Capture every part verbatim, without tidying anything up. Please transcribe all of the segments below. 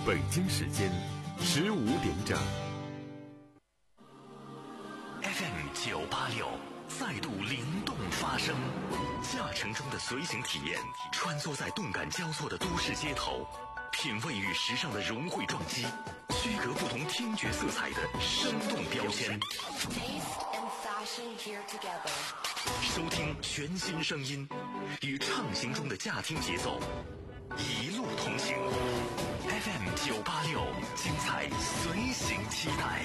北京时间十五点整。 F M 九八六再度灵动发声，驾乘中的随行体验，穿梭在动感交错的都市街头，品味与时尚的融汇撞击，区隔不同听觉色彩的生动标签。收听全新声音，与畅行中的驾听节奏，一路同行。F M 九八六，精彩随行期待。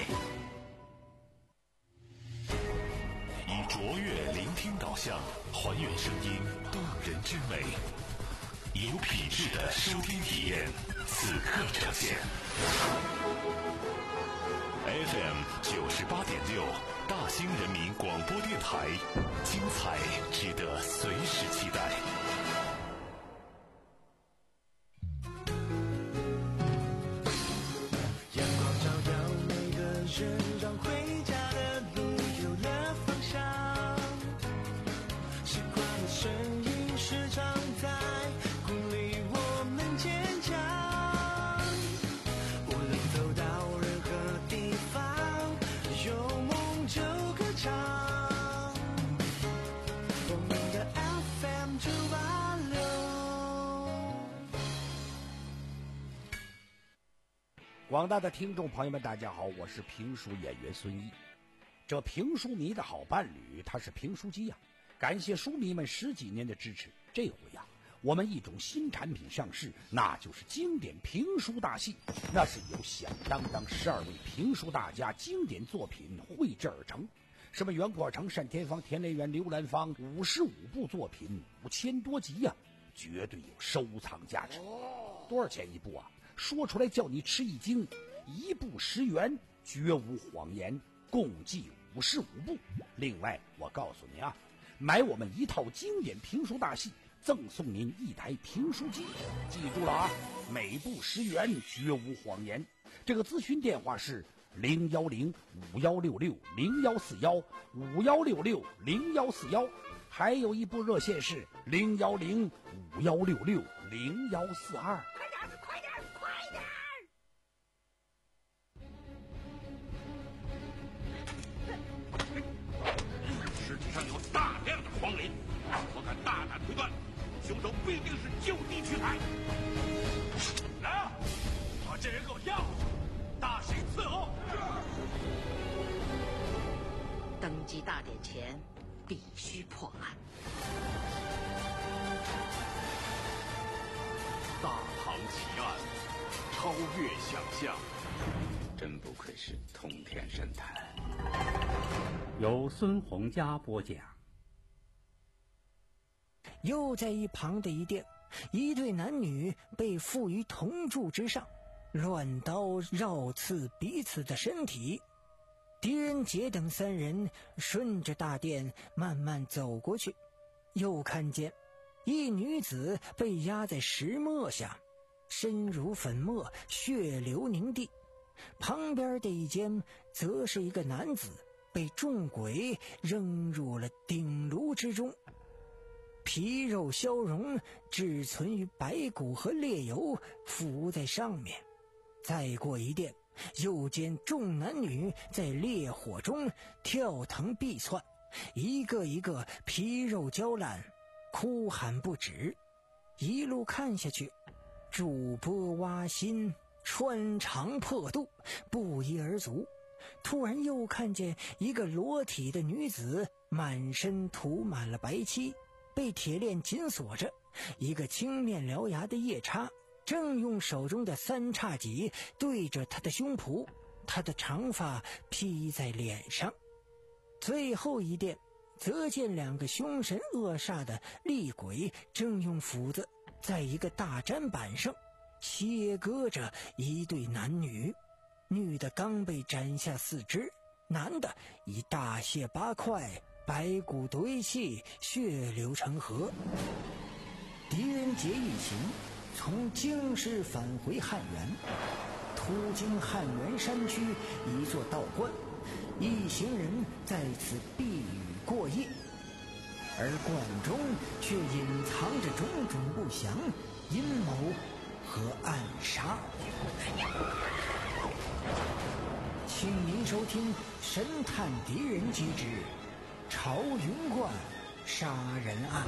以卓越聆听导向，还原声音动人之美，有品质的收听体验，此刻呈现。F M 九十八点六，大兴人民广播电台，精彩值得随时期待。 阳光照耀每个人，让回家的路有了方向。习惯的声音时常在鼓励我们坚强。无论走到任何地方，有梦就歌唱。我们的 F M 九八六。 广大的听众朋友们，大家好，我是评书演员孙一。这评书迷的好伴侣，他是评书机呀、啊。感谢书迷们十几年的支持，这回呀、啊，我们一种新产品上市，那就是经典评书大戏。那是由响当当十二位评书大家经典作品绘制而成，什么袁阔成、单田芳、田雷元、刘兰芳，五十五部作品，五千多集呀、啊，绝对有收藏价值。多少钱一部啊？说出来叫你吃一惊，一部十元，绝无谎言，共计五十五部。另外，我告诉你啊，买我们一套经典评书大戏，赠送您一台评书机。记住了啊，每部十元，绝无谎言。这个咨询电话是零幺零五幺六六零幺四幺五幺六六零幺四幺，还有一部热线是零幺零五幺六六零幺四二。 快点，快点！ 尸体上有大量的黄磷，我敢大胆推断，凶手必定是就地取材。来啊，把这人给我押回去，大刑伺候。 登基大典前，必须破案。 大唐奇案，超越想象， 真不愧是通天神探。 由孙洪佳播讲。 又在一旁的一店，一对男女被缚于铜柱之上，乱刀绕刺彼此的身体。狄仁杰等三人顺着大殿慢慢走过去，又看见一女子被压在石磨下，身如粉末，血流凝地。旁边的一间则是一个男子被众鬼扔入了鼎炉之中，皮肉消融，只存于白骨和烈油浮在上面。再过一殿，又见众男女在烈火中跳腾避窜，一个一个皮肉焦烂，哭喊不止。一路看下去，筑波挖心，穿肠破肚，不一而足。突然又看见一个裸体的女子，满身涂满了白漆，被铁链紧锁着。一个青面獠牙的夜叉正用手中的三叉戟对着他的胸脯，他的长发披在脸上。最后一殿则见两个凶神恶煞的厉鬼正用斧子在一个大砧板上切割着一对男女，女的刚被斩下四肢，男的已大卸八块，白骨堆砌，血流成河。狄仁杰一行从京师返回汉源，途经汉源山区一座道观，一行人在此避雨过夜，而观中却隐藏着种种不祥阴谋和暗杀。请您收听《神探狄仁杰之朝云观杀人案》。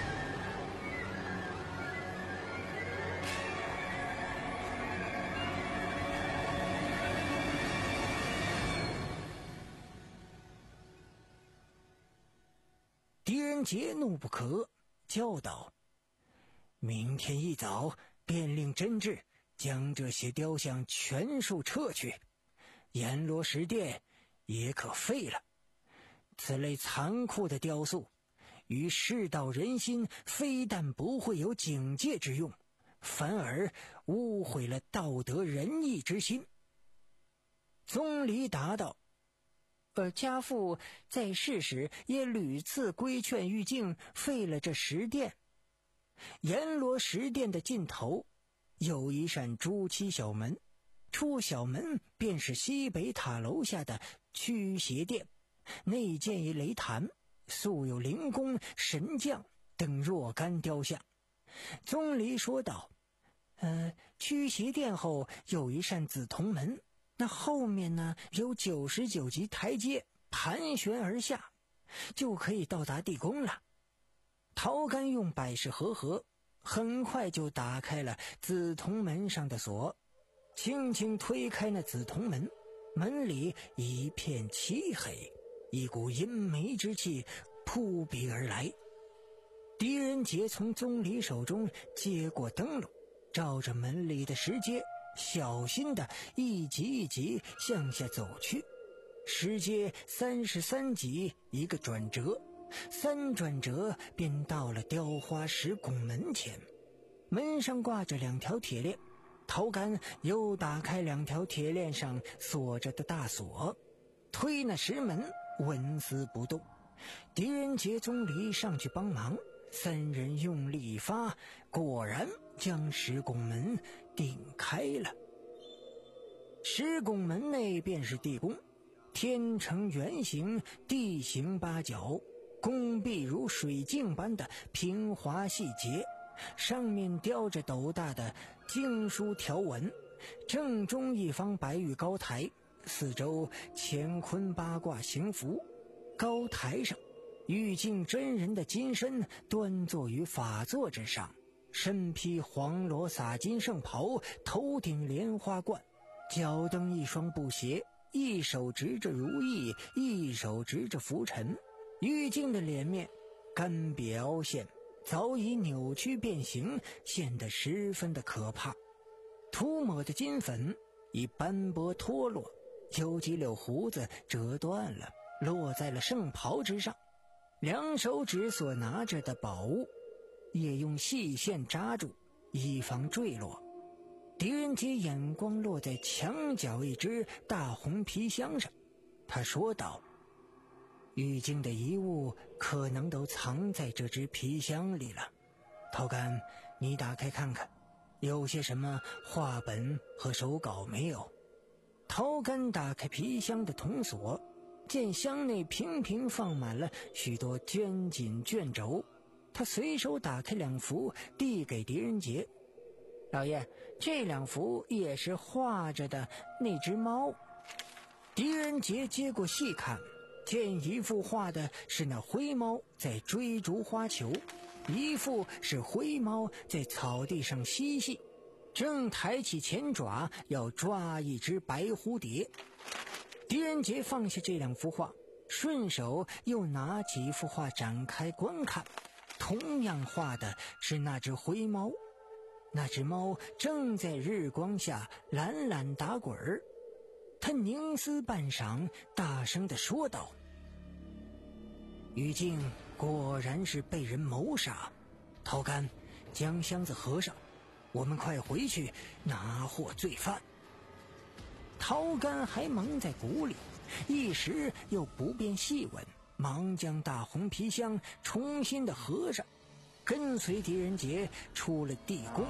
狄仁杰怒不可，叫道：“明天一早便令真治将这些雕像全数撤去，阎罗石殿也可废了。此类残酷的雕塑与世道人心非但不会有警戒之用，反而污毁了道德仁义之心。”宗理答道：“而家父在世时也屡次规劝玉净废了这石殿。阎罗石殿的尽头有一扇朱漆小门，出小门便是西北塔楼下的驱邪殿，内建一雷坛，素有灵公、神将等若干雕像。”宗理说道：“呃，驱邪殿后有一扇紫铜门，那后面呢有九十九级台阶盘旋而下，就可以到达地宫了。”陶干用百事合合，很快就打开了紫铜门上的锁，轻轻推开那紫铜门，门里一片漆黑，一股阴霾之气扑鼻而来。狄仁杰从宗理手中接过灯笼，照着门里的石阶小心地一级一级向下走去。石阶三十三级一个转折，三转折便到了雕花石拱门前。门上挂着两条铁链，陶干又打开两条铁链上锁着的大锁，推那石门纹丝不动。狄仁杰、宗理上去帮忙，三人用力一发，果然将石拱门顶开了。石拱门内便是地宫，天呈圆形，地形八角，宫壁如水镜般的平滑细节，上面雕着斗大的经书条纹，正中一方白玉高台，四周乾坤八卦行符。高台上玉净真人的金身端坐于法座之上，身披黄罗洒金圣袍，头顶莲花冠，脚蹬一双布鞋，一手执着如意，一手执着拂尘。玉净的脸面干瘪凹陷，早已扭曲变形，显得十分的可怕。涂抹的金粉已斑驳脱落，有几绺胡子折断了，落在了圣袍之上。两手指所拿着的宝物也用细线扎住，以防坠落。狄仁杰眼光落在墙角一只大红皮箱上，他说道：“玉净的遗物可能都藏在这只皮箱里了。陶干，你打开看看，有些什么画本和手稿没有？”陶干打开皮箱的铜锁，见箱内平平放满了许多绢锦卷轴，他随手打开两幅，递给狄仁杰：“老爷，这两幅也是画着的那只猫。”狄仁杰接过细看，见一幅画的是那灰猫在追逐花球，一幅是灰猫在草地上嬉戏，正抬起前爪要抓一只白蝴蝶。狄仁杰放下这两幅画，顺手又拿起一幅画展开观看，同样画的是那只灰猫。那只猫正在日光下懒懒打滚儿，他凝思半晌，大声地说道：“玉净果然是被人谋杀。陶干，将箱子合上，我们快回去拿获罪犯。”陶干还蒙在鼓里，一时又不便细问，忙将大红皮箱重新的合上，跟随狄仁杰出了地宫。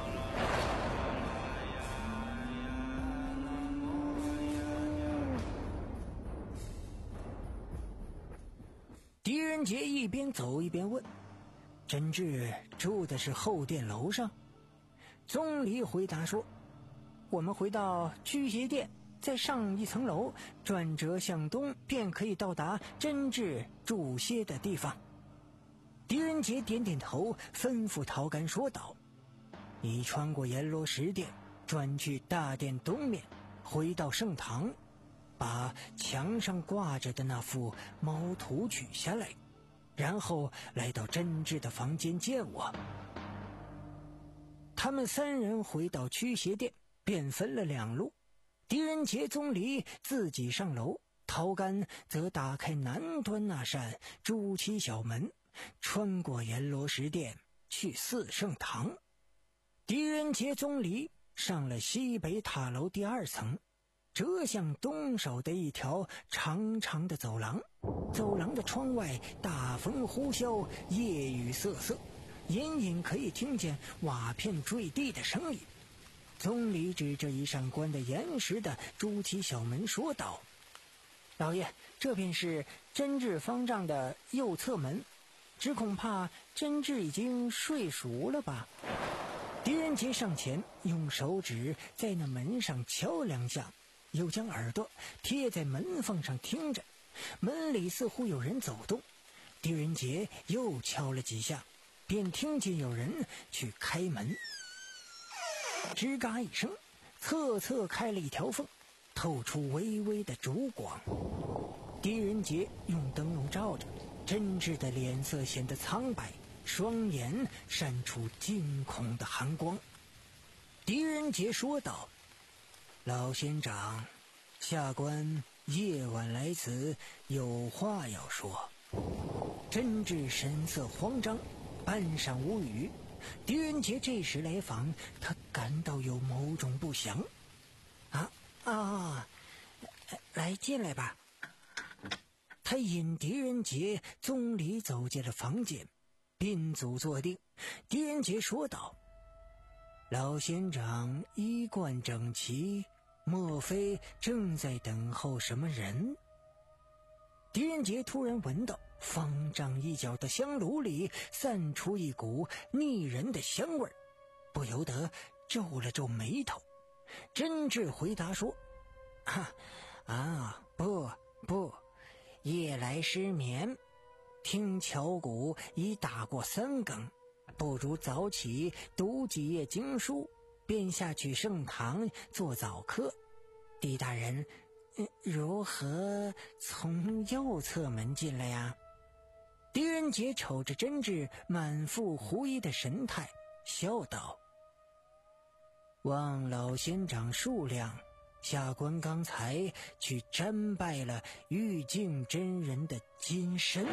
狄仁杰一边走一边问：“真治住的是后殿楼上？” 宗离回答说：我们回到驱邪殿，再上一层楼，转折向东，便可以到达真治驻歇的地方。狄仁杰点点头，吩咐陶干说道：你穿过阎罗石殿，转去大殿东面，回到圣堂，把墙上挂着的那幅猫图取下来，然后来到真治的房间见我。他们三人回到驱邪殿，便分了两路。狄仁杰、宗离自己上楼，陶干则打开南端那扇朱漆小门，穿过阎罗石殿去四圣堂。狄仁杰、宗离上了西北塔楼第二层，折向东首的一条长长的走廊。走廊的窗外大风呼啸，夜雨瑟瑟，隐隐可以听见瓦片坠地的声音。宗离指着一扇关的严实的朱漆小门说道：老爷，这便是真治方丈的右侧门，只恐怕真治已经睡熟了吧。狄仁杰上前用手指在那门上敲两下，又将耳朵贴在门缝上听着。门里似乎有人走动，狄仁杰又敲了几下，便听见有人去开门。吱嘎一声，侧侧开了一条缝，透出微微的烛光。狄仁杰用灯笼照着，真治的脸色显得苍白，双眼闪出惊恐的寒光。狄仁杰说道：老仙长，下官夜晚来此，有话要说。真治神色慌张，半晌无语。狄仁杰这时来访，他感到有某种不祥。啊啊，来进来吧。他引狄仁杰、宗离走进了房间，宾足坐定。狄仁杰说道：老仙长衣冠整齐，莫非正在等候什么人？狄仁杰突然闻到方丈一角的香炉里散出一股腻人的香味儿，不由得皱了皱眉头。真治回答说：啊啊，不不，夜来失眠，听敲鼓已打过三更，不如早起读几页经书，便下去圣堂做早课。狄大人，如何从右侧门进来呀？狄仁杰瞅着真治满腹狐疑的神态，笑道：望老仙长数量，下官刚才去瞻拜了玉净真人的金身。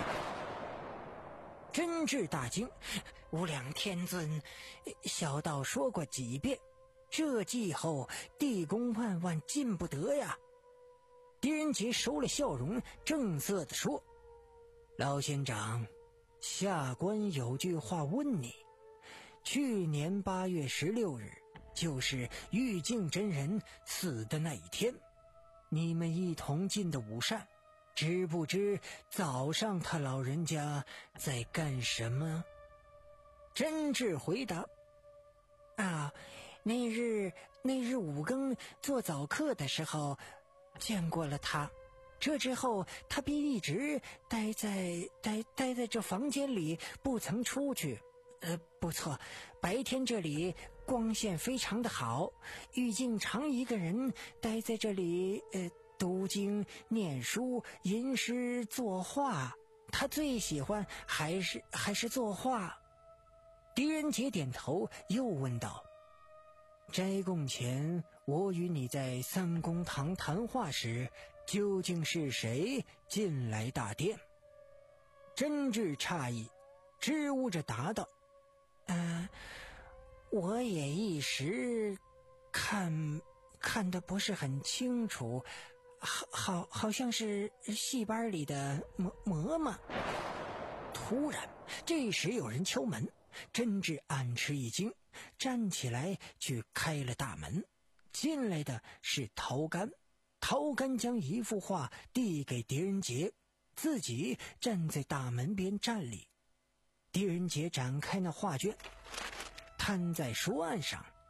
真治大惊：无量天尊，小道说过几遍，这季后地宫万万进不得呀。狄仁杰收了笑容，正色地说：老仙长，下官有句话问你。去年八月十六日，就是玉净真人死的那一天，你们一同进的午膳，知不知早上他老人家在干什么？真治回答：啊，那日那日五更做早课的时候见过了他，这之后他便一直待在待待在这房间里，不曾出去。呃，不错，白天这里光线非常的好，玉净常一个人待在这里，呃，读经、念书、吟诗、作画。他最喜欢还是还是作画。狄仁杰点头，又问道：斋供前，我与你在三公堂谈话时，究竟是谁进来大殿？真治诧异，支吾着答道：呃，我也一时看看得不是很清楚，好好好像是戏班里的嬷嬷嬷。突然，这时有人敲门，真治暗吃一惊，站起来去开了大门。进来的是陶干，陶干将一幅画递给狄仁杰，自己站在大门边站立。狄仁杰展开那画卷，摊在书案上，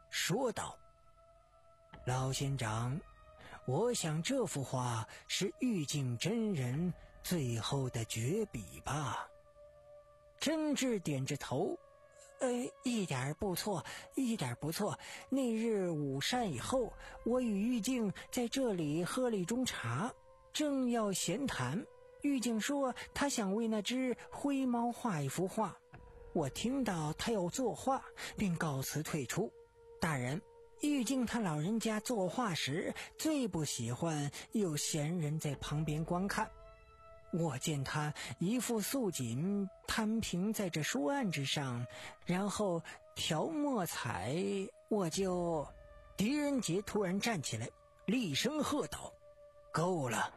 说道：老仙长，我想这幅画是玉净真人最后的绝笔吧？真挚点着头，呃，一点不错，一点不错。那日午膳以后，我与玉净在这里喝了一盅茶，正要闲谈，玉净说他想为那只灰猫画一幅画。我听到他要作画，便告辞退出。大人，玉净他老人家作画时最不喜欢有闲人在旁边观看。我见他一副素锦摊平在这书案之上，然后调墨彩，我就……狄仁杰突然站起来，厉声喝道：够了！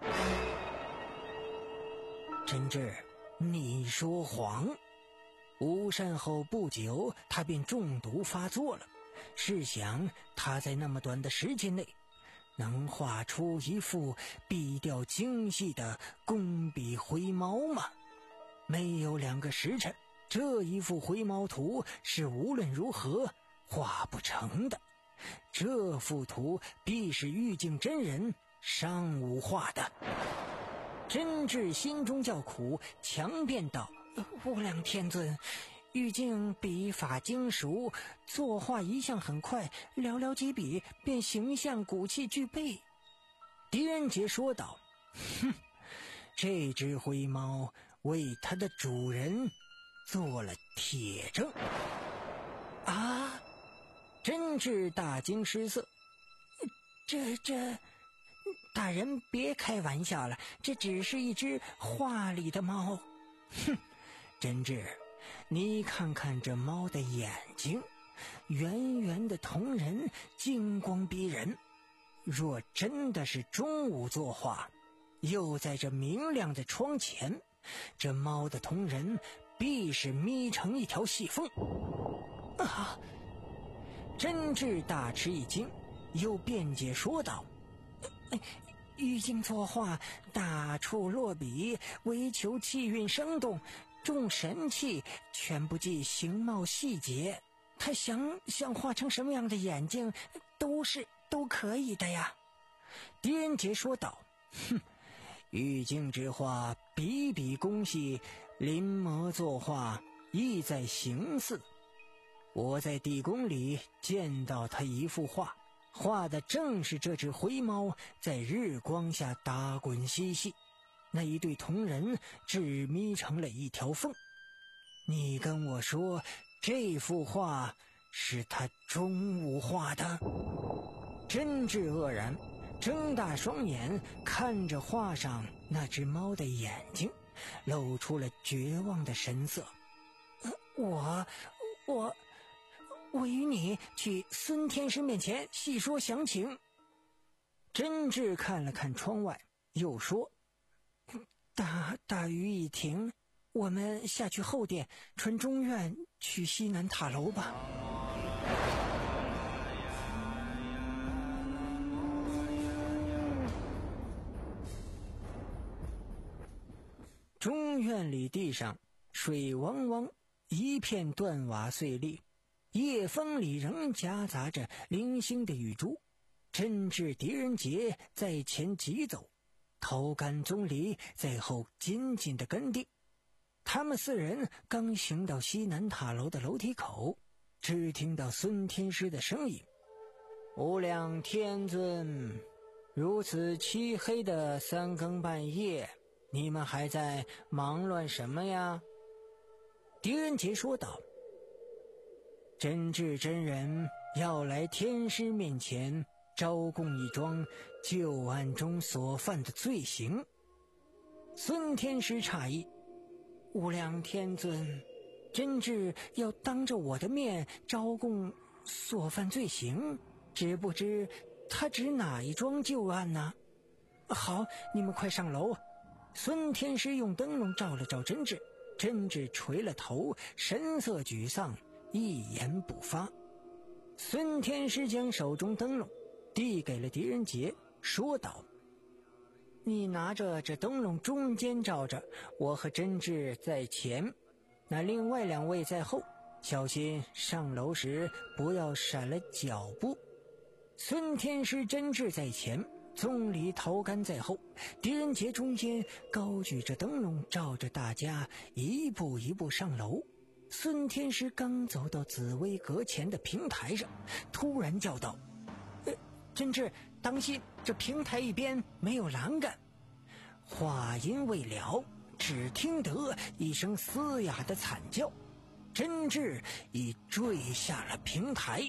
真挚，你说谎！午膳后不久，他便中毒发作了。试想，他在那么短的时间内能画出一幅笔调精细的工笔灰猫吗？没有两个时辰，这一幅灰猫图是无论如何画不成的。这幅图必是玉净真人上午画的。真挚心中叫苦，强辩道：无量天尊，玉净笔法精熟，作画一向很快，寥寥几笔便形象骨气俱备。狄仁杰说道：哼，这只灰猫为它的主人做了铁证。啊！真挚大惊失色。这这大人别开玩笑了，这只是一只画里的猫。哼，真挚，你看看这猫的眼睛，圆圆的瞳仁，金光逼人。若真的是中午作画，又在这明亮的窗前，这猫的瞳仁必是眯成一条细缝。啊！真挚大吃一惊，又辩解说道：玉净作画大处落笔，唯求气韵生动，重神气，全不计形貌细节。他想想画成什么样的眼睛，都是都可以的呀。狄仁杰说道：哼，玉净之画笔笔工细，临摹作画意在形似。我在地宫里见到他一幅画，画的正是这只灰猫在日光下打滚嬉戏，那一对瞳仁只眯成了一条缝。你跟我说这幅画是他中午画的？真挚愕然，睁大双眼看着画上那只猫的眼睛，露出了绝望的神色。呃、我我我与你去孙天师面前细说详情。真挚看了看窗外，又说：大大雨已停，我们下去后殿传中院去西南塔楼吧。中院里地上水汪汪，一片断瓦碎裂，夜风里仍夹杂着零星的雨珠。真挚狄仁杰在前疾走，头干棕榈在后紧紧地跟定。他们四人刚行到西南塔楼的楼梯口，只听到孙天师的声音：无量天尊，如此漆黑的三更半夜，你们还在忙乱什么呀？狄仁杰说道：真挚真人要来天师面前招供一桩旧案中所犯的罪行。孙天师诧异：无量天尊，真挚要当着我的面招供所犯罪行，只不知他指哪一桩旧案呢？好，你们快上楼。孙天师用灯笼照了照真挚，真挚垂了头，神色沮丧，一言不发。孙天师将手中灯笼递给了狄仁杰，说道：你拿着这灯笼中间照着，我和真挚在前，那另外两位在后， 小心上楼时不要闪了脚步。孙天师真挚在前，宗理陶干在后，狄仁杰中间高举着灯笼，照着大家一步一步上楼。孙天师刚走到紫薇阁前的平台上，突然叫道：呃，真挚，当心，这平台一边没有栏杆。话音未了，只听得一声嘶哑的惨叫，真挚已坠下了平台。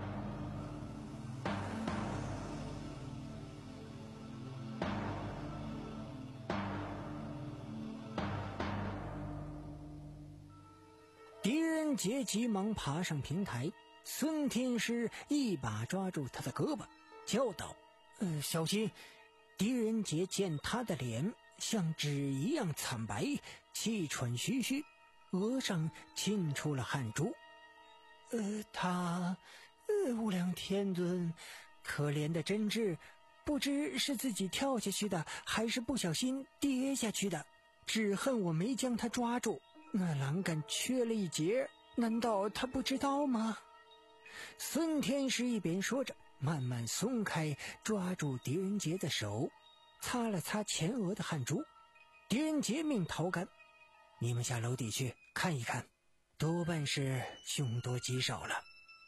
狄仁杰急忙爬上平台，孙天师一把抓住他的胳膊，叫道：呃，小心！狄仁杰见他的脸像纸一样惨白，气喘吁吁，额上沁出了汗珠。呃，他，呃，无量天尊，可怜的真挚，不知是自己跳下去的，还是不小心跌下去的，只恨我没将他抓住。那栏杆缺了一截，难道他不知道吗？孙天师一边说着，慢慢松开抓住狄仁杰的手，擦了擦前额的汗珠。狄仁杰命陶干：你们下楼底去看一看，多半是凶多吉少了。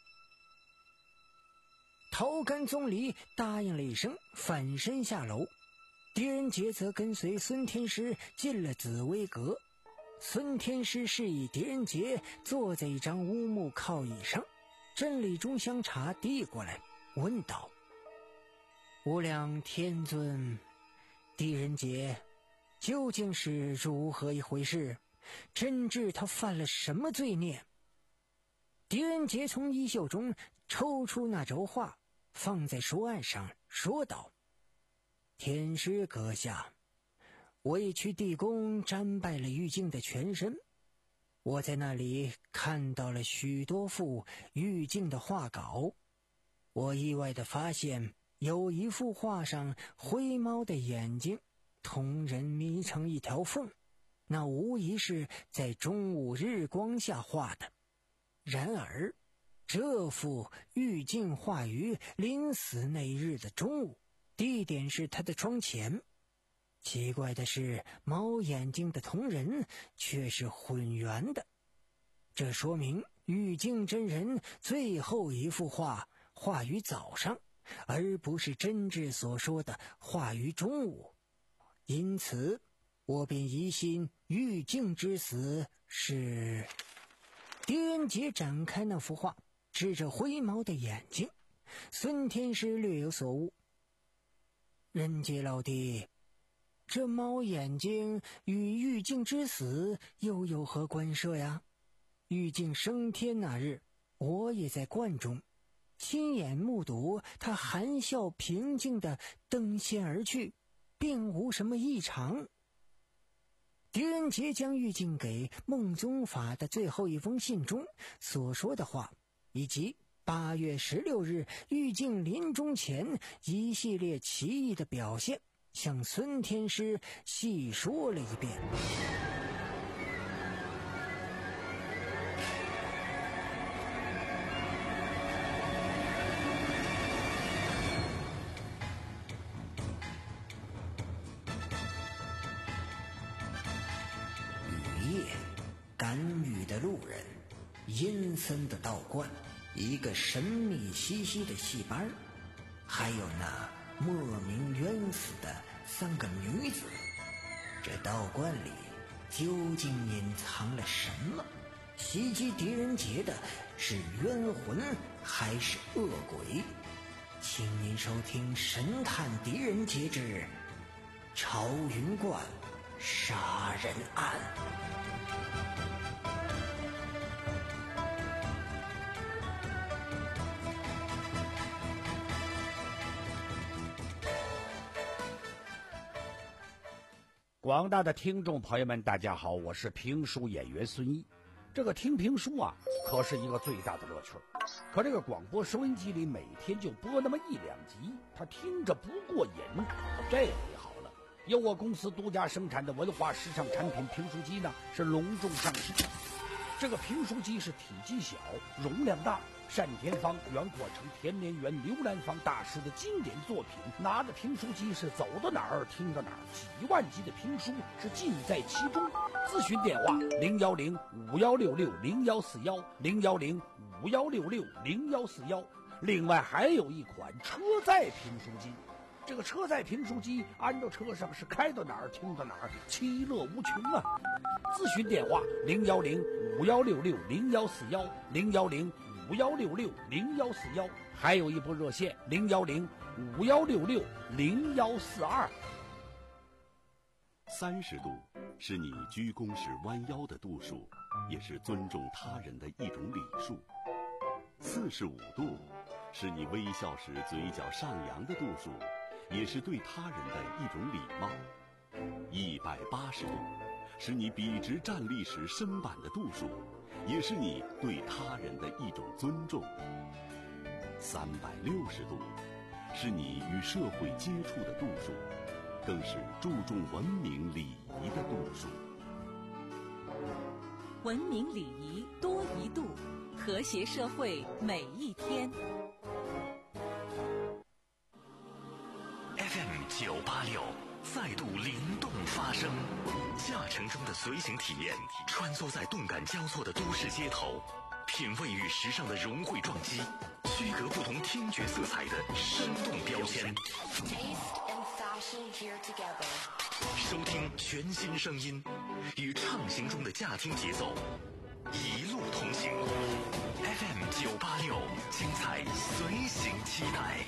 陶干宗离答应了一声，反身下楼。狄仁杰则跟随孙天师进了紫薇阁。孙天师示意狄仁杰坐在一张乌木靠椅上，斟了一盅香茶递过来，问道：无量天尊，狄仁杰究竟是如何一回事？真挚他犯了什么罪孽？狄仁杰从衣袖中抽出那轴画，放在书案上，说道：天师阁下，我已去地宫瞻拜了玉净的全身，我在那里看到了许多幅玉净的画稿。我意外地发现，有一幅画上灰猫的眼睛同人眯成一条缝，那无疑是在中午日光下画的。然而这幅玉净画于临死那日的中午，地点是他的窗前。奇怪的是，猫眼睛的同人却是混元的，这说明玉净真人最后一幅画画于早上，而不是真挚所说的画于中午。因此我便疑心玉净之死是……狄仁杰展开那幅画，指着灰猫的眼睛。孙天师略有所悟：仁杰老弟，这猫眼睛与玉净之死又有何关涉呀？玉净升天那日，我也在观中，亲眼目睹他含笑平静地登仙而去，并无什么异常。狄仁杰将玉净给孟宗法的最后一封信中所说的话，以及八月十六日玉净临终前一系列奇异的表现，向孙天师细说了一遍。雨夜，甘雨的路人，阴森的道观，一个神秘兮兮的戏班，还有那莫名冤死的三个女子。这道观里究竟隐藏了什么？袭击狄仁杰的是冤魂还是恶鬼？请您收听《神探狄仁杰之朝云观杀人案》。 广大的听众朋友们，大家好，我是评书演员孙一。这个听评书啊，可是一个最大的乐趣。可这个广播收音机里每天就播那么一两集，他听着不过瘾。这回好了，由我公司独家生产的文化时尚产品评书机呢，是隆重上市。 这个评书机是体积小，容量大。单田芳、袁阔成、田连元、刘兰芳大师的经典作品，拿着评书机是走到哪儿听到哪儿，几万集的评书是尽在其中。咨询电话零幺零五幺六六零幺四幺零幺零五幺六六零幺四幺。另外还有一款车载评书机，这个车载评书机安到车上是开到哪儿听到哪儿，其乐无穷啊！咨询电话零幺零五幺六六零幺四幺零幺零五幺六六零幺四幺，还有一部热线零幺零五幺六六零幺四二。 三十度是你鞠躬时弯腰的度数，也是尊重他人的一种礼数。四十五度是你微笑时嘴角上扬的度数，也是对他人的一种礼貌。一百八十度是你笔直站立时身板的度数，也是你对他人的一种尊重。三百六十度是你与社会接触的度数，更是注重文明礼仪的度数。 文明礼仪多一度，和谐社会每一天。 F M 九八六再度灵动发声，驾乘中的随行体验，穿梭在动感交错的都市街头，品味与时尚的融汇撞击，区隔不同听觉色彩的生动标签。收听全新声音，与畅行中的驾听节奏，一路同行。F M 九八六，精彩随行期待。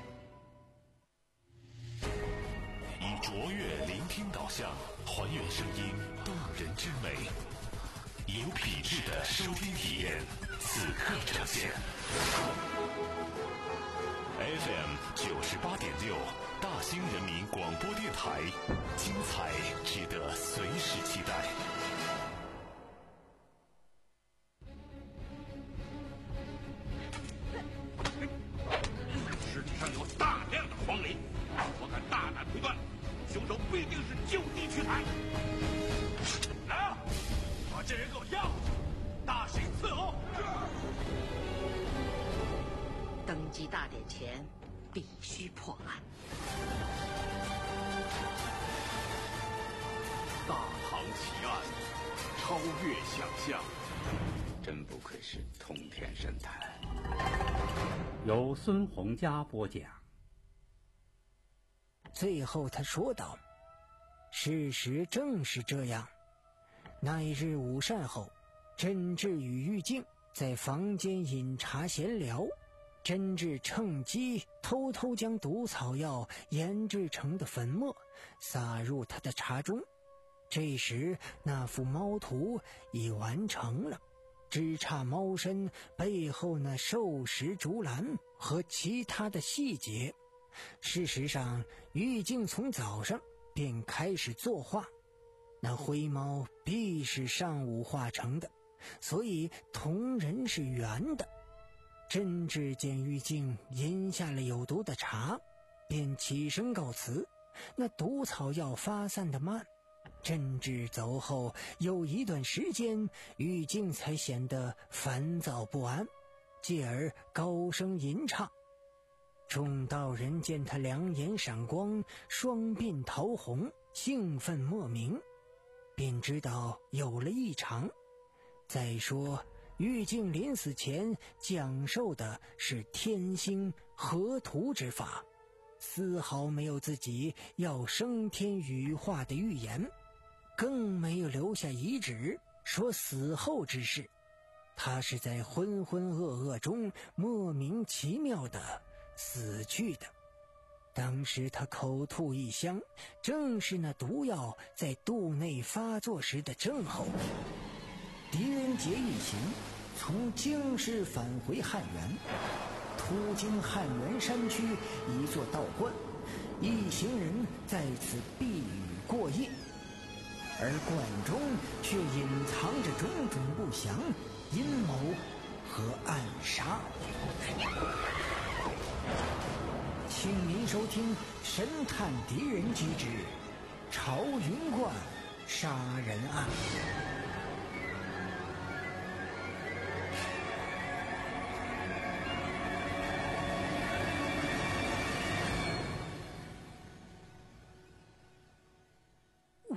以卓越聆听导向，还原声音动人之美，以有品质的收听体验，此刻呈现。F M 九十八点六，大兴人民广播电台，精彩值得随时期待。 尸体上有大量的黄磷，我敢大胆推断，凶手必定是就地取材。来啊，把这人给我押，大刑伺候。 登基大典前必须破案。 大唐奇案，超越想象， 真不愧是通天神探。 由孙洪佳播讲。 最后他说道：事实正是这样。那一日午膳后，甄志与玉静在房间饮茶闲聊，甄志趁机偷偷将毒草药研制成的粉末撒入他的茶中。这时那幅猫图已完成了，只差猫身背后那兽食竹篮和其他的细节。事实上，玉静从早上便开始作画，那灰猫必是上午画成的，所以瞳仁是圆的。甄志见玉静饮下了有毒的茶，便起身告辞。那毒草药发散得慢，甄志走后有一段时间，玉静才显得烦躁不安，继而高声吟唱。众道人见他两眼闪光，双鬓桃红，兴奋莫名，便知道有了异常。再说玉静临死前讲授的是天星合图之法，丝毫没有自己要升天羽化的预言，更没有留下遗旨说死后之事。他是在浑浑噩噩中莫名其妙的死去的。当时他口吐异香，正是那毒药在肚内发作时的症候。狄仁杰一行从京师返回汉源，途经汉源山区一座道观，一行人在此避雨过夜，而观中却隐藏着种种不祥阴谋和暗杀。请您收听神探狄仁杰之朝云观杀人案。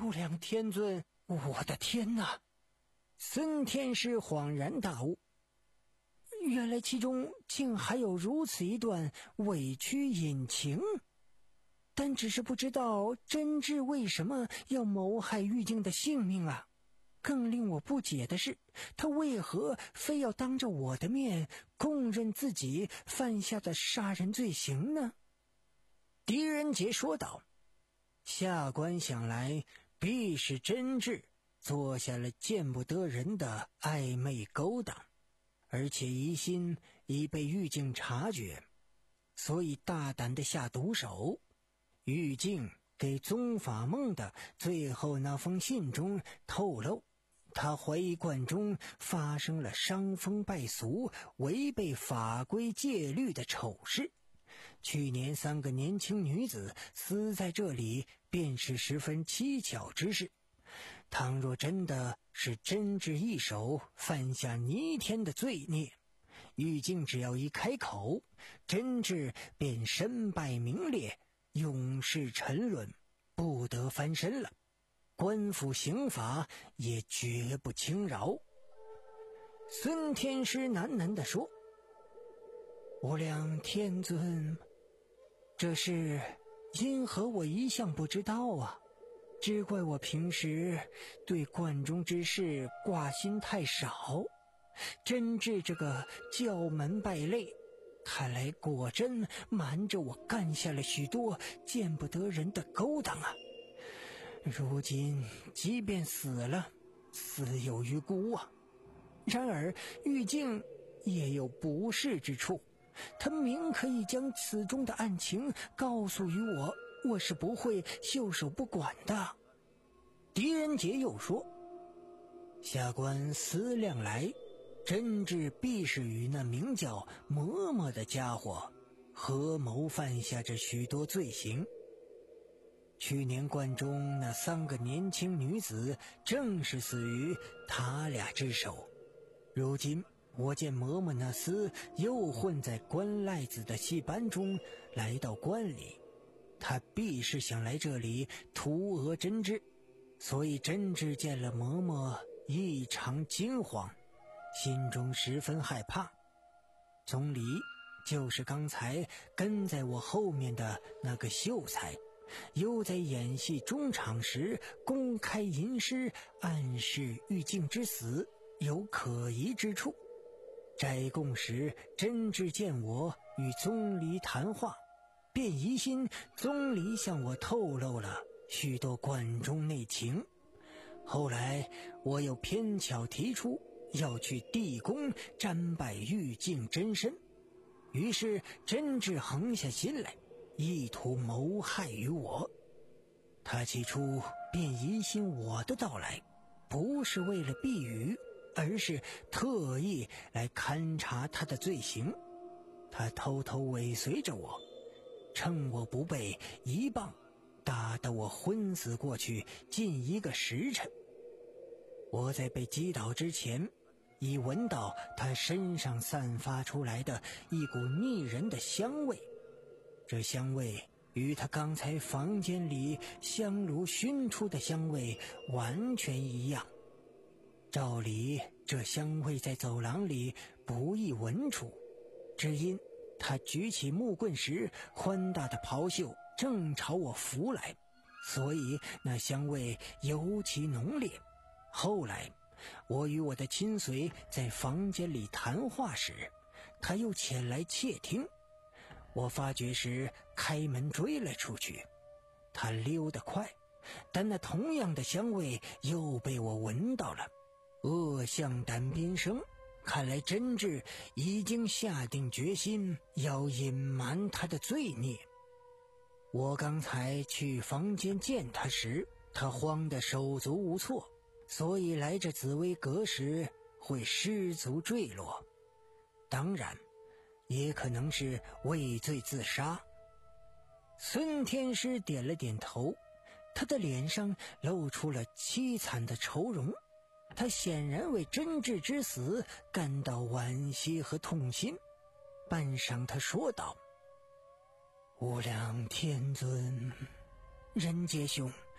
无量天尊，我的天哪！孙天师恍然大悟，原来其中竟还有如此一段委屈隐情。但只是不知道真挚为什么要谋害玉净的性命啊！更令我不解的是，他为何非要当着我的面供认自己犯下的杀人罪行呢？狄仁杰说道：下官想来，必是真挚做下了见不得人的暧昧勾当，而且疑心已被玉净察觉，所以大胆地下毒手。玉净给宗法梦的最后那封信中透露，他怀疑观中发生了伤风败俗、违背法规戒律的丑事。去年三个年轻女子死在这里，便是十分蹊跷之事。倘若真的是真挚一手犯下弥天的罪孽，玉净只要一开口，真挚便身败名裂，永世沉沦，不得翻身了。官府刑罚也绝不轻饶。孙天师喃喃地说：无量天尊，这事因何我一向不知道啊？只怪我平时对观中之事挂心太少，真挚这个教门败类，看来果真瞒着我干下了许多见不得人的勾当啊！如今即便死了，死有余辜啊。然而玉净也有不是之处，他明可以将此中的案情告诉于我，我是不会袖手不管的。狄仁杰又说：下官思量来，真挚必是与那名叫嬷嬷的家伙合谋犯下这许多罪行。去年观中那三个年轻女子正是死于他俩之手。如今我见嬷嬷那厮又混在关赖子的戏班中来到关里，他必是想来这里图讹真挚，所以真挚见了嬷嬷异常惊慌，心中十分害怕。总理就是刚才跟在我后面的那个秀才，又在演戏中场时公开吟诗暗示玉净之死有可疑之处。斋供时真挚见我与宗离谈话，便疑心宗离向我透露了许多观中内情。后来我又偏巧提出要去地宫瞻拜玉净真身，于是真挚横下心来，意图谋害于我。他起初便疑心我的到来不是为了避雨，而是特意来勘察他的罪行。他偷偷尾随着我，趁我不备，一棒打得我昏死过去近一个时辰。我在被击倒之前，已闻到他身上散发出来的一股腻人的香味，这香味与他刚才房间里香炉熏出的香味完全一样。照理这香味在走廊里不易闻出，只因他举起木棍时宽大的袍袖正朝我拂来，所以那香味尤其浓烈。后来我与我的亲随在房间里谈话时，他又前来窃听，我发觉时开门追了出去。他溜得快，但那同样的香味又被我闻到了。恶向胆边生，看来真挚已经下定决心要隐瞒他的罪孽。我刚才去房间见他时，他慌得手足无措，所以来这紫薇阁时会失足坠落。当然也可能是畏罪自杀。孙天师点了点头，他的脸上露出了凄惨的愁容，他显然为真挚之死感到惋惜和痛心。半晌他说道：无量天尊，仁杰兄，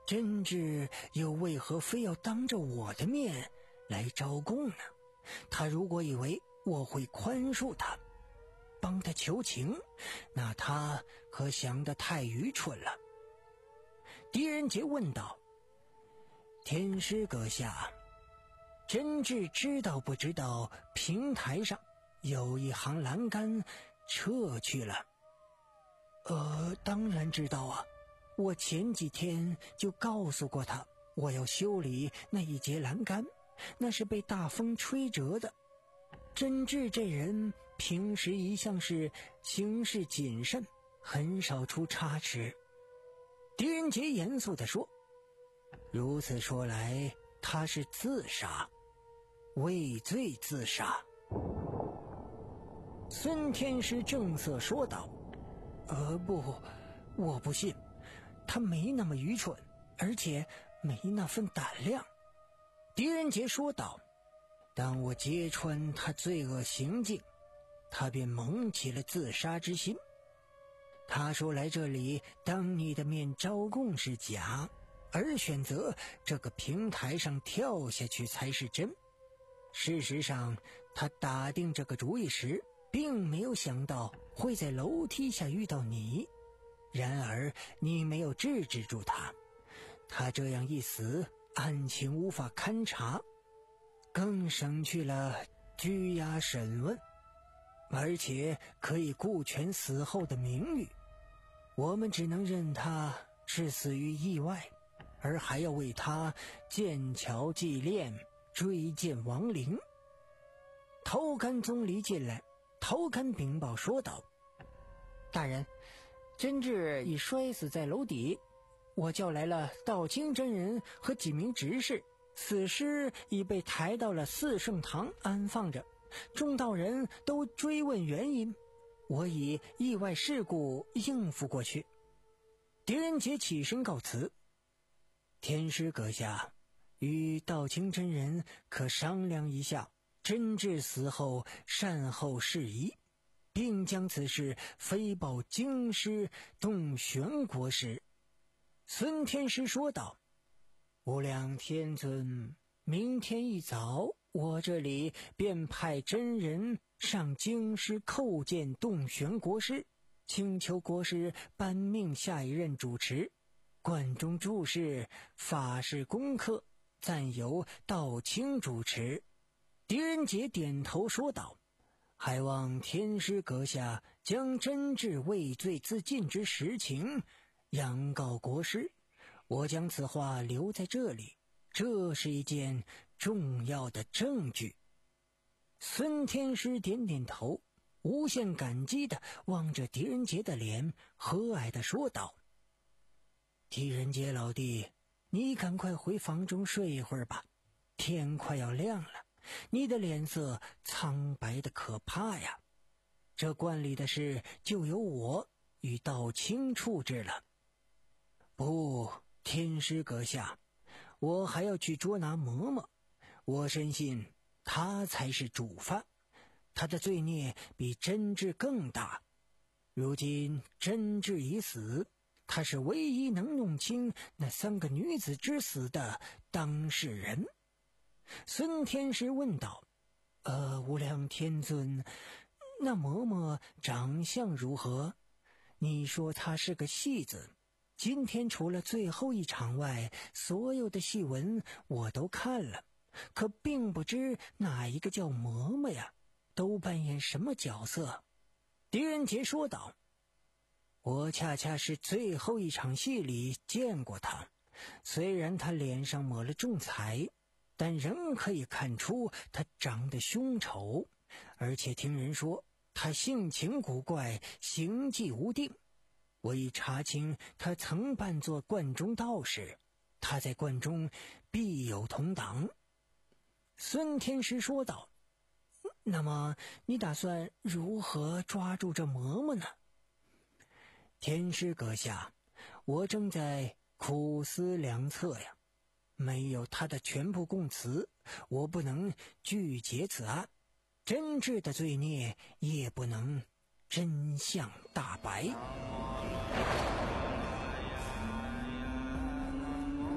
真挚又为何非要当着我的面来招供呢？他如果以为我会宽恕他，帮他求情，那他可想得太愚蠢了。狄仁杰问道：天师阁下，真挚知道不知道平台上有一行栏杆撤去了？呃，当然知道啊，我前几天就告诉过他，我要修理那一节栏杆，那是被大风吹折的。真挚这人平时一向是行事谨慎，很少出差池。狄仁杰严肃地说：如此说来，他是自杀，畏罪自杀。孙天师正色说道：呃不，我不信，他没那么愚蠢，而且没那份胆量。狄仁杰说道：当我揭穿他罪恶行径，他便萌起了自杀之心。他说来这里当你的面招供是假，而选择这个平台上跳下去才是真。事实上，他打定这个主意时，并没有想到会在楼梯下遇到你，然而你没有制止住他，他这样一死，案情无法勘查，更省去了拘押审问，而且可以顾全死后的名誉。我们只能认他是死于意外，而还要为他建桥祭炼，追荐亡灵。头干宗离进来，头干禀报说道：大人，真挚已摔死在楼底，我叫来了道清真人和几名执事，死尸已被抬到了四圣堂安放着，众道人都追问原因，我以意外事故应付过去。狄仁杰起身告辞：天师阁下，与道清真人可商量一下真挚死后善后事宜，并将此事飞报京师洞玄国师。孙天师说道：无量天尊，明天一早我这里便派真人上京师叩见洞玄国师，请求国师颁命下一任主持。观中注释法事功课暂由道清主持。狄仁杰点头说道：还望天师阁下将真挚畏罪自尽之实情扬告国师，我将此话留在这里，这是一件重要的证据。孙天师点点头，无限感激地望着狄仁杰的脸，和蔼地说道：狄仁杰老弟，你赶快回房中睡一会儿吧，天快要亮了，你的脸色苍白的可怕呀。这观里的事就由我与道清处置了。不，天师阁下，我还要去捉拿嬷嬷，我深信他才是主犯，他的罪孽比真挚更大。如今真挚已死，他是唯一能弄清那三个女子之死的当事人。孙天师问道：呃，无量天尊，那嬷嬷长相如何？你说她是个戏子，今天除了最后一场外，所有的戏文我都看了，可并不知哪一个叫嬷嬷呀，都扮演什么角色。狄仁杰说道：我恰恰是最后一场戏里见过她，虽然她脸上抹了重彩，但仍可以看出她长得凶丑，而且听人说她性情古怪，行迹无定。我已查清她曾扮作观中道士，她在观中必有同党。孙天师说道：那么你打算如何抓住这嬷嬷呢？天师阁下，我正在苦思良策呀，没有他的全部供词，我不能拒结此案，真挚的罪孽也不能真相大白。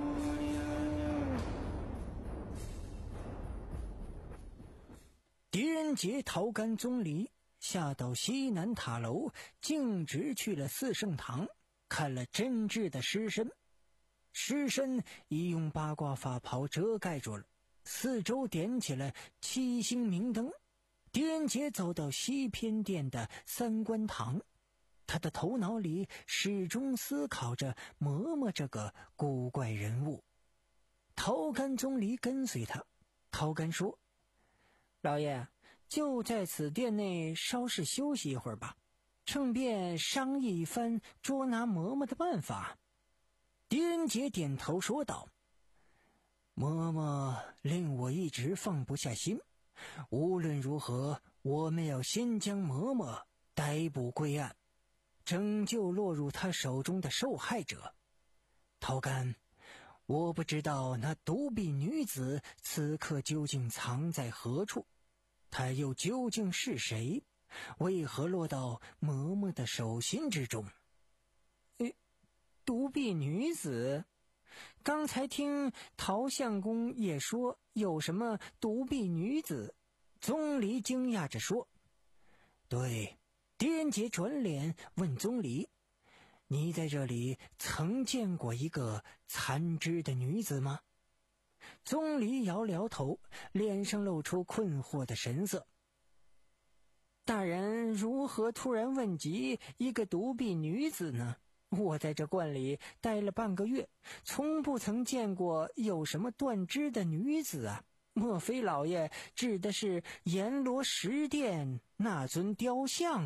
人杰、陶干、宗离下到西南塔楼，径直去了四圣堂，看了真挚的尸身。尸身已用八卦法袍遮盖住了，四周点起了七星明灯。狄仁杰走到西偏殿的三官堂，他的头脑里始终思考着嬷嬷这个古怪人物。陶干、宗离跟随他。陶干说：老爷，就在此殿内稍事休息一会儿吧，趁便商议一番捉拿嬷嬷的办法。狄仁杰点头说道：嬷嬷令我一直放不下心，无论如何，我们要先将嬷嬷逮捕归案，拯救落入他手中的受害者。陶干，我不知道那独臂女子此刻究竟藏在何处，她又究竟是谁？为何落到嬷嬷的手心之中？诶，独臂女子？刚才听陶相公也说有什么独臂女子。宗离惊讶着说：对。狄仁杰转脸问宗离：你在这里曾见过一个残肢的女子吗？宗离摇了摇头，脸上露出困惑的神色。大人如何突然问及一个独臂女子呢？我在这观里待了半个月，从不曾见过有什么断肢的女子啊！莫非老爷指的是阎罗石殿那尊雕像？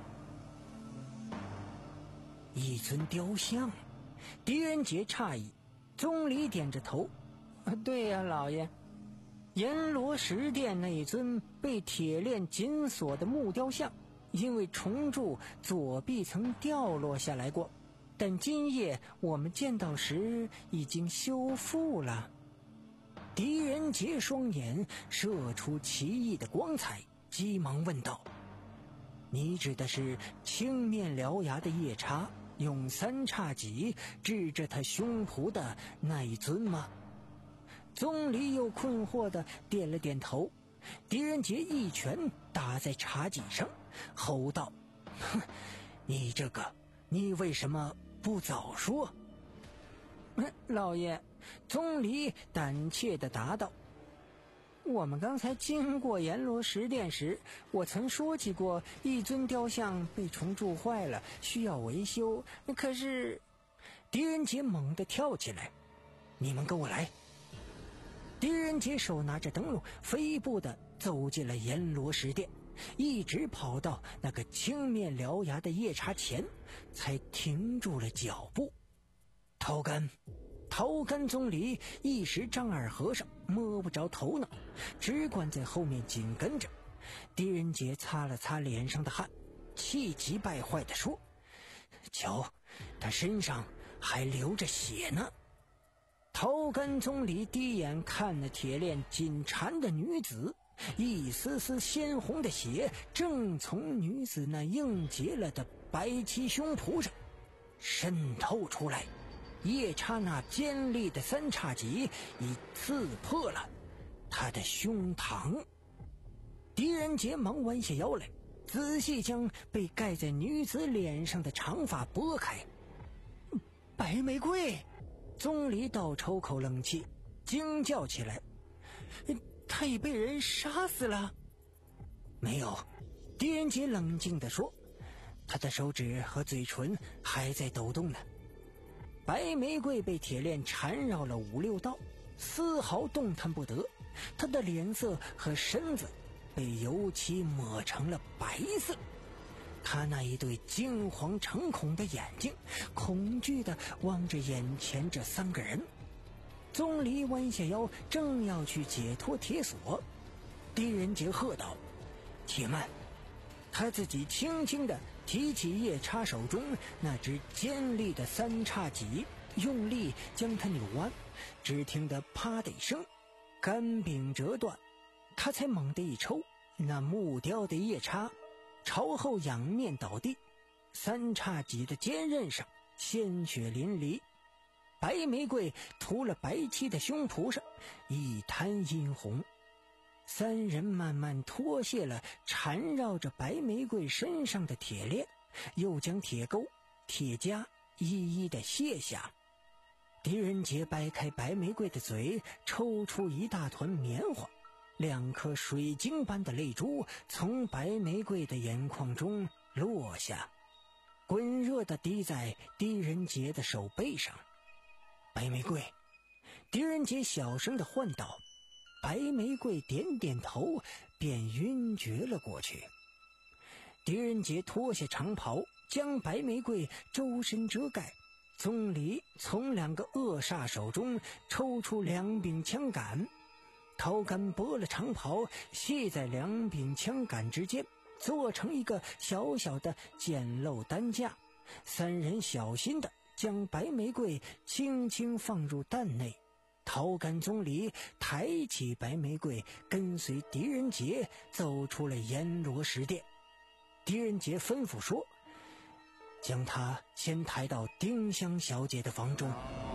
一尊雕像？狄仁杰诧异。宗离点着头：对呀、啊，老爷，阎罗石殿那一尊被铁链紧锁的木雕像，因为重铸左臂曾掉落下来过，但今夜我们见到时已经修复了。狄仁杰双眼射出奇异的光彩，急忙问道：你指的是青面獠牙的夜叉用三叉戟指着他胸脯的那一尊吗？宗离又困惑地点了点头。狄仁杰一拳打在茶几上，吼道：哼，你这个，你为什么不早说？老爷，宗离胆怯地答道：我们刚才经过阎罗石殿时，我曾说起过一尊雕像被虫蛀坏了，需要维修。可是……狄仁杰猛地跳起来：你们跟我来！狄仁杰手拿着灯笼，飞步地走进了阎罗石殿，一直跑到那个青面獠牙的夜叉前，才停住了脚步。陶干陶干宗离一时丈二和尚，摸不着头脑，只管在后面紧跟着。狄仁杰擦了擦脸上的汗，气急败坏地说：瞧，他身上还流着血呢。陶干宗离低眼看那铁链紧缠的女子，一丝丝鲜红的血正从女子那硬结了的白皙胸脯上渗透出来。夜叉那尖利的三叉戟已刺破了他的胸膛。狄仁杰忙弯下腰来，仔细将被盖在女子脸上的长发拨开。白玫瑰！宗离倒抽口冷气，惊叫起来：他已被人杀死了？没有，狄仁杰冷静地说，他的手指和嘴唇还在抖动呢。白玫瑰被铁链缠绕了五六道，丝毫动弹不得，他的脸色和身子被油漆抹成了白色。他那一对惊惶诚恐的眼睛恐惧地望着眼前这三个人。宗离弯下腰，正要去解脱铁锁，狄仁杰喝道：且慢！他自己轻轻地提起夜叉手中那只尖利的三叉戟，用力将它扭弯，只听得啪的一声，杆柄折断。他才猛地一抽，那木雕的夜叉朝后仰面倒地，三叉戟的尖刃上鲜血淋漓，白玫瑰涂了白漆的胸脯上一滩殷红。 三人慢慢脱卸了缠绕着白玫瑰身上的铁链，又将铁钩、铁夹一一的卸下。狄仁杰掰开白玫瑰的嘴，抽出一大团棉花，两颗水晶般的泪珠从白玫瑰的眼眶中落下，滚热的滴在狄仁杰的手背上。白玫瑰，狄仁杰小声地唤道。白玫瑰点点头，便晕厥了过去。狄仁杰脱下长袍，将白玫瑰周身遮盖。宗离从两个恶煞手中抽出两柄枪杆，陶干剥了长袍，系在两柄枪杆之间，做成一个小小的简陋担架。三人小心地将白玫瑰轻轻放入担内。陶干宗离抬起白玫瑰，跟随狄仁杰走出了阎罗石殿。狄仁杰吩咐说：“将他先抬到丁香小姐的房中。”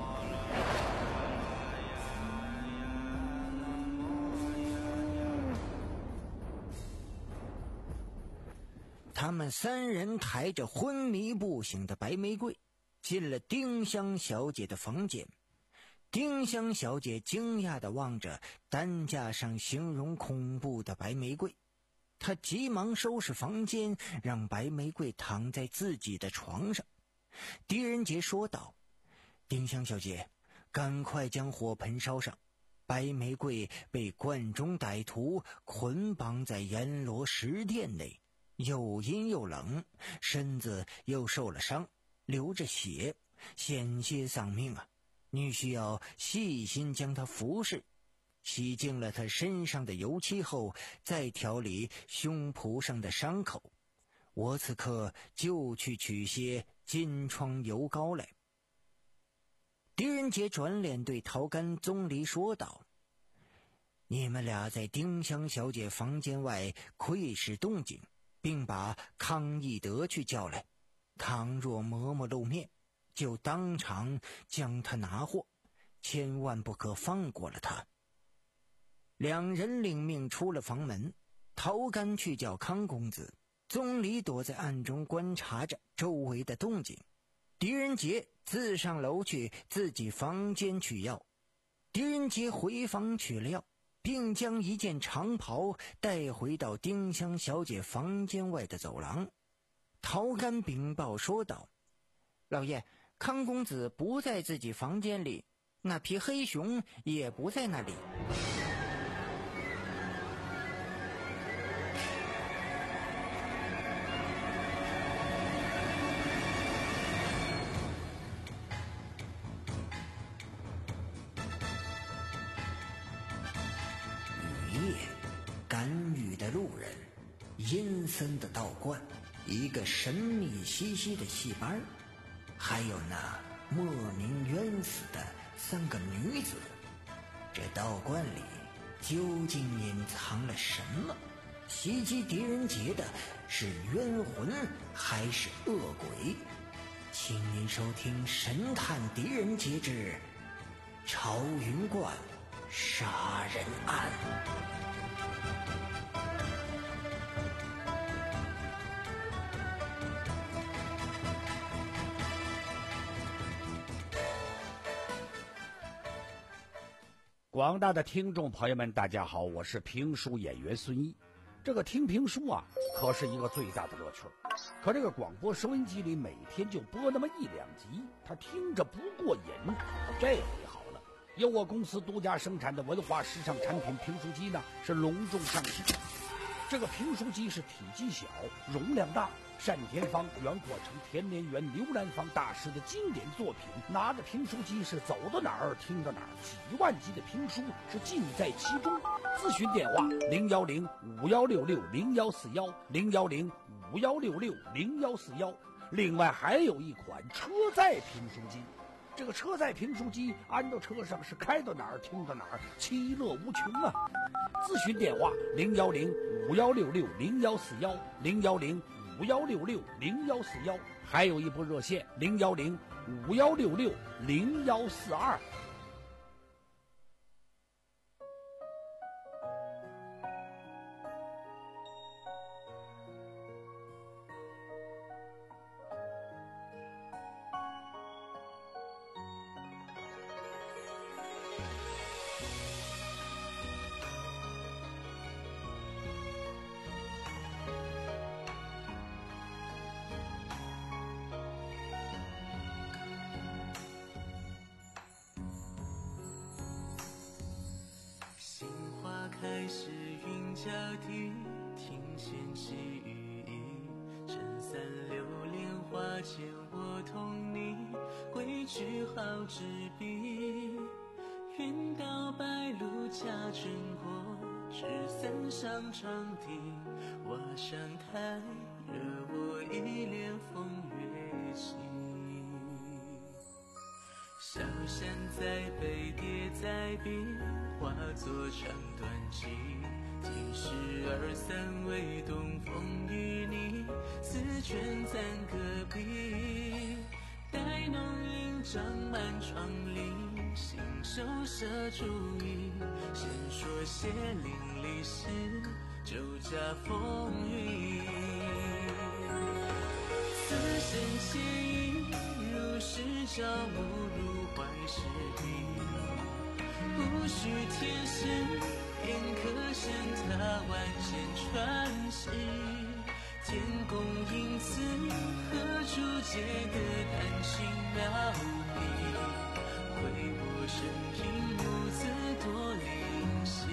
他们三人抬着昏迷不醒的白玫瑰，进了丁香小姐的房间。丁香小姐惊讶地望着担架上形容恐怖的白玫瑰，她急忙收拾房间，让白玫瑰躺在自己的床上。狄仁杰说道：“丁香小姐，赶快将火盆烧上。白玫瑰被关中歹徒捆绑在阎罗石殿内，又阴又冷，身子又受了伤，流着血，险些丧命啊！你需要细心将它服侍，洗净了它身上的油漆后，再调理胸脯上的伤口。我此刻就去取些金疮油膏来。”狄仁杰转脸对陶干宗离说道：“你们俩在丁香小姐房间外窥视动静，并把康义德去叫来，倘若嬷嬷露面，就当场将他拿获，千万不可放过了他。”两人领命出了房门，陶干去叫康公子，宗离躲在暗中观察着周围的动静。狄仁杰自上楼去自己房间取药。狄仁杰回房取了药，并将一件长袍带回到丁香小姐房间外的走廊。陶干禀报说道：“老爷，康公子不在自己房间里，那匹黑熊也不在那里。”雨夜，赶雨的路人，阴森的道观，一个神秘兮兮的戏班，还有那莫名冤死的三个女子。这道观里究竟隐藏了什么？袭击狄仁杰的是冤魂还是恶鬼？请您收听《神探狄仁杰之朝云观杀人案》。 广大的听众朋友们，大家好，我是评书演员孙一。这个听评书啊，可是一个最大的乐趣。可这个广播收音机里每天就播那么一两集，他听着不过瘾。这回好了，由我公司独家生产的文化时尚产品评书机呢，是隆重上市。这个评书机是体积小，容量大，单田芳、袁阔成、田连元、刘兰芳大师的经典作品。拿着评书机是走到哪儿听到哪儿，几万集的评书是尽在其中。咨询电话零幺零五幺六六零幺四幺零幺零五幺六六零幺四幺。另外还有一款车载评书机，这个车载评书机安到车上是开到哪儿听到哪儿，其乐无穷啊！咨询电话零幺零五幺六六零幺四幺零幺零五幺六六零幺四幺，还有一部热线零幺零五幺六六零幺四二。 随时云脚底，听弦细雨意。撑伞流连花间，我同你归去好纸笔。愿到白露家珍过，纸伞上长堤。瓦上开，惹我一帘风月情。小山在北，蝶在壁，化作长短机。听时而散，为东风与你，四卷暂隔壁。待浓荫长满窗棂，信手摄竹影。先说谢淋漓时，酒家风雨。此生写意，如是朝暮入怀时笔。不须天时，便可生他万千传奇。天公因此，何处借得丹青妙笔？挥我生平无字多灵犀。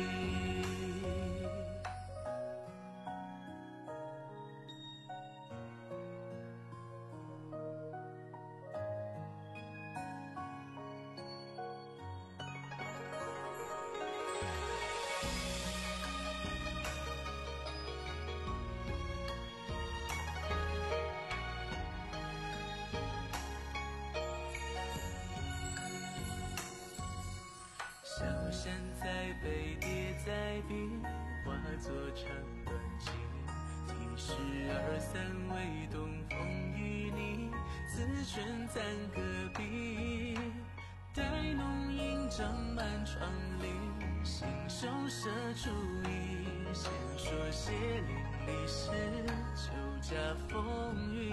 小山在北，蝶在壁，化作长短机。听时而散，为东风与你，此春暂隔壁。待浓荫长满窗棂，信手摄竹意。先说谢淋漓时，酒家风雨。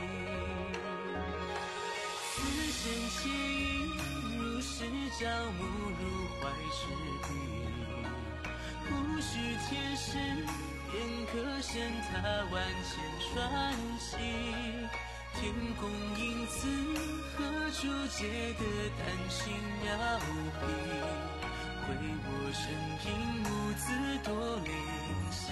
此生写意，如是朝暮入怀时笔。不须天时，便可生他万千传奇。天公因此，何处借得丹青妙笔？挥我生平无字多灵犀。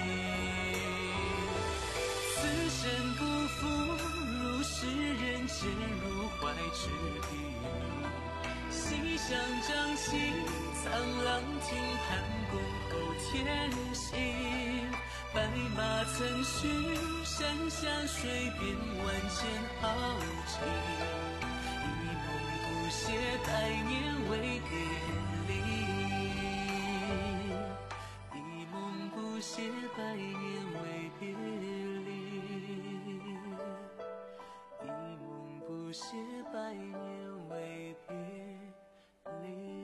此生不负，如是人间入怀之笔。西厢掌心，苍狼听盘恭候天行。白马曾须，山下水边万千豪情。一梦不歇，百年为别离。一梦不歇，百年为别离。一梦不歇，百年为别离。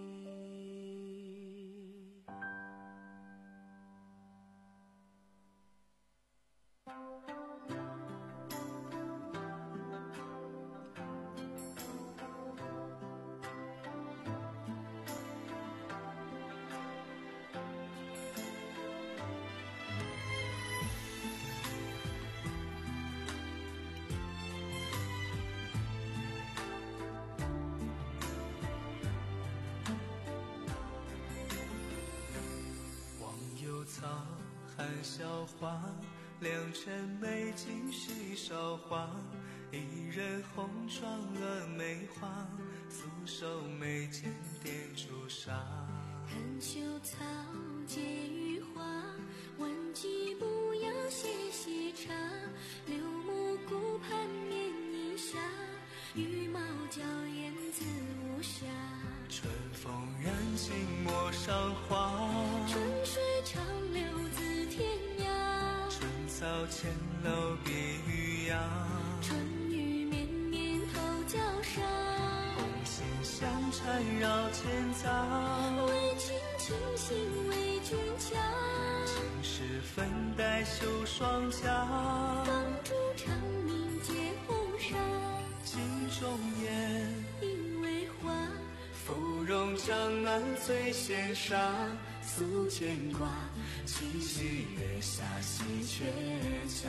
草含笑话，良辰美景喜韶华。一人红妆了梅花，素手眉间点朱砂。 含羞草，结余花，闻鸡不要歇歇茶。柳木顾盼眠一下，羽毛娇艳自无暇。 春风染尽陌上花， 春水长流自天涯。 春草千楼碧玉芽， 春雨绵绵透娇纱。 红杏香缠绕千杂， 为情倾心为君恰。 青石粉黛绣双颊， 放烛长明结红纱。 镜中烟， 因为花。 芙蓉江南最羡煞， 素牵挂，七夕月下喜鹊家。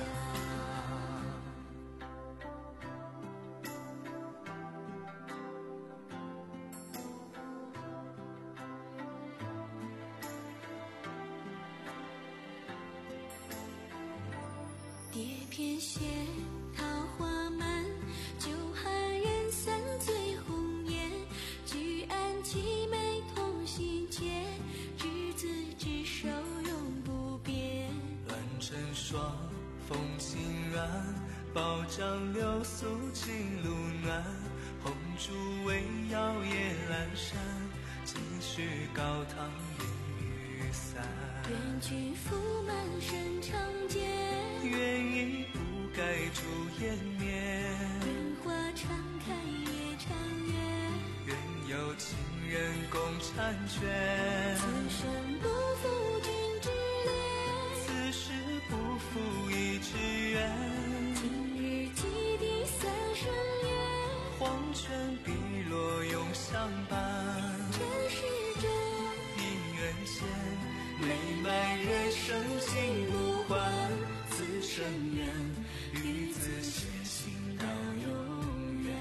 片雪，桃花满，酒酣人散醉红颜。举案齐眉同心结，执子之手永不变。 乱成霜，风轻软，宝帐流苏尽路暖。红烛微摇夜阑珊，几许高堂明雨散。 愿君福满身长剑， 愿意不改烛颜面。 愿花常开夜长圆， 愿有情人共婵娟。 此生不负君之恋， 此时不负一纸缘。 今日祭地三生缘， 黄泉碧落永相伴。 这世中姻缘线，美满人生尽不换。此生愿与子偕行到永远。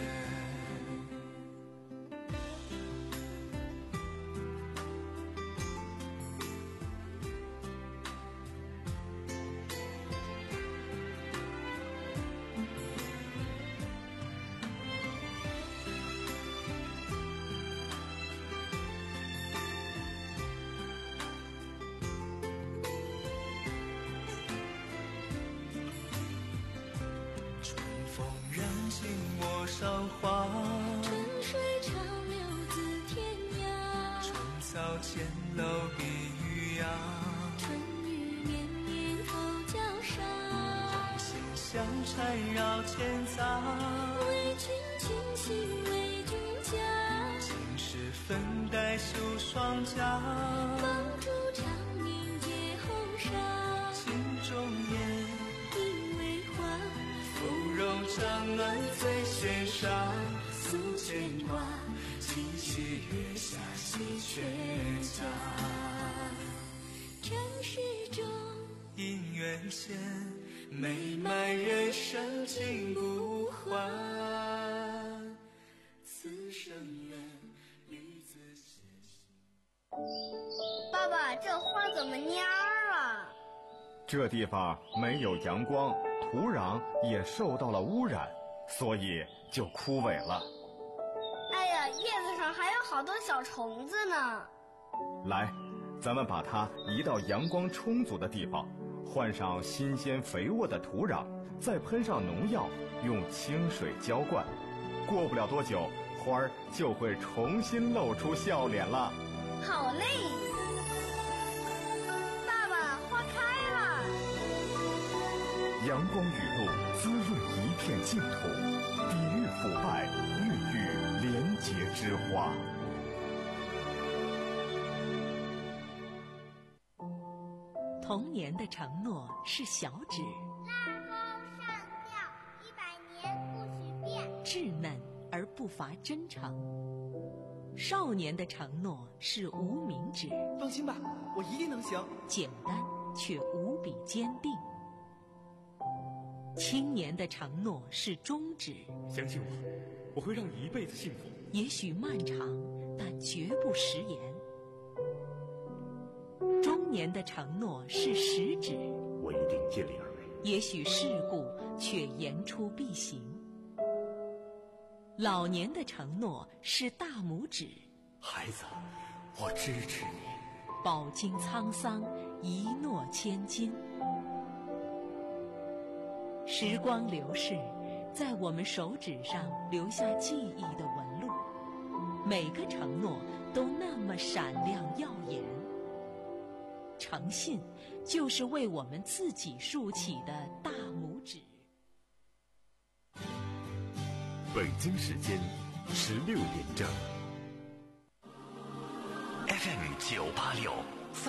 陌上花， 春水长流自天涯。 春草千楼碧玉芽， 春雨绵绵透江沙。 心香缠绕千杂， 为君倾心为君嫁。 今时粉黛绣双颊， 帮助长命结红纱。 心中烟因为花， 芙蓉帐暖醉轩上。 诉牵挂， 今夕月下喜鹊家。 这世中姻缘线，美满人生尽不换。此生愿与子偕行。 爸爸，这花怎么蔫儿了？ 这地方没有阳光，土壤也受到了污染，所以就枯萎了。 哎呀，叶子上还有好多小虫子呢。 来，咱们把它移到阳光充足的地方，换上新鲜肥沃的土壤，再喷上农药，用清水浇灌。过不了多久，花儿就会重新露出笑脸了。 好嘞！爸爸，花开了。 阳光雨露滋润一片净土，抵御腐败，孕育廉洁之花。 童年的承诺是小指， 拉钩上吊，一百年不许变， 稚嫩而不乏真诚。少年的承诺是无名指， 放心吧，我一定能行。 简单却无比坚定。青年的承诺是中指， 相信我，我会让你一辈子幸福。 也许漫长，但绝不食言。中年的承诺是食指， 我一定尽力而为。 也许世故，却言出必行。老年的承诺是大拇指， 孩子，我支持你。 饱经沧桑，一诺千金。时光流逝，在我们手指上留下记忆的纹路，每个承诺都那么闪亮耀眼。诚信就是为我们自己竖起的大拇指。 北京时间十六点整 ，F M 九八六。